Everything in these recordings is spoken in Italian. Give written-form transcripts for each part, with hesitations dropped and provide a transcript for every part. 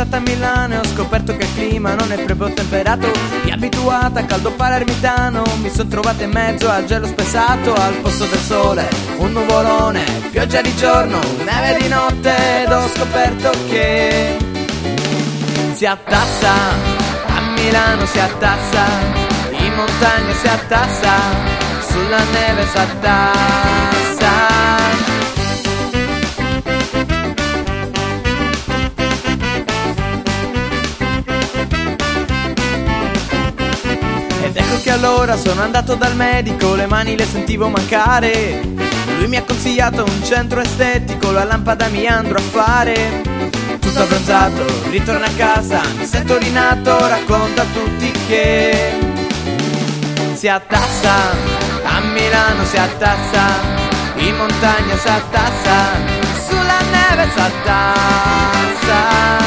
stata a Milano e ho scoperto che il clima non è proprio temperato. Mi abituata a caldo palermitano, mi son trovata in mezzo al gelo spessato. Al posto del sole un nuvolone, pioggia di giorno, neve di notte. Ed ho scoperto che si attassa, a Milano si attassa, in montagna si attassa, sulla neve si attassa. Ed ecco che allora sono andato dal medico, le mani le sentivo mancare. Lui mi ha consigliato un centro estetico, la lampada mi andrò a fare. Tutto abbronzato, ritorno a casa, mi sento rinato, racconto a tutti che si attassa, a Milano si attassa, in montagna si attassa, sulla neve si attassa.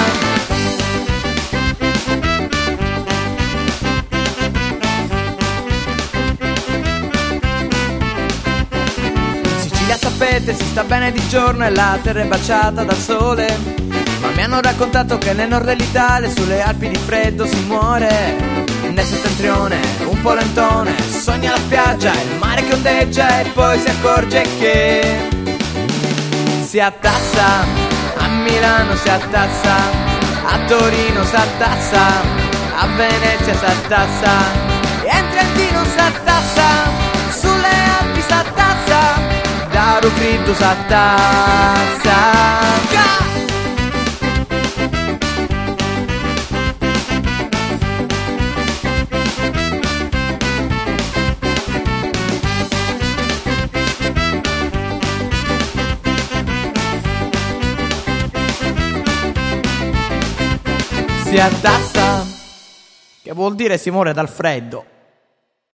Sapete, si sta bene di giorno e la terra è baciata dal sole, ma mi hanno raccontato che nel nord dell'Italia sulle Alpi di freddo si muore. Nel settentrione, un po' lentone, sogna la spiaggia, il mare che ondeggia e poi si accorge che si attassa, a Milano si attassa, a Torino si attassa, a Venezia si attassa e in Trentino si attassa, sulle Alpi si attassa, da Rufriddu si attassa. Si attassa, che vuol dire si muore dal freddo.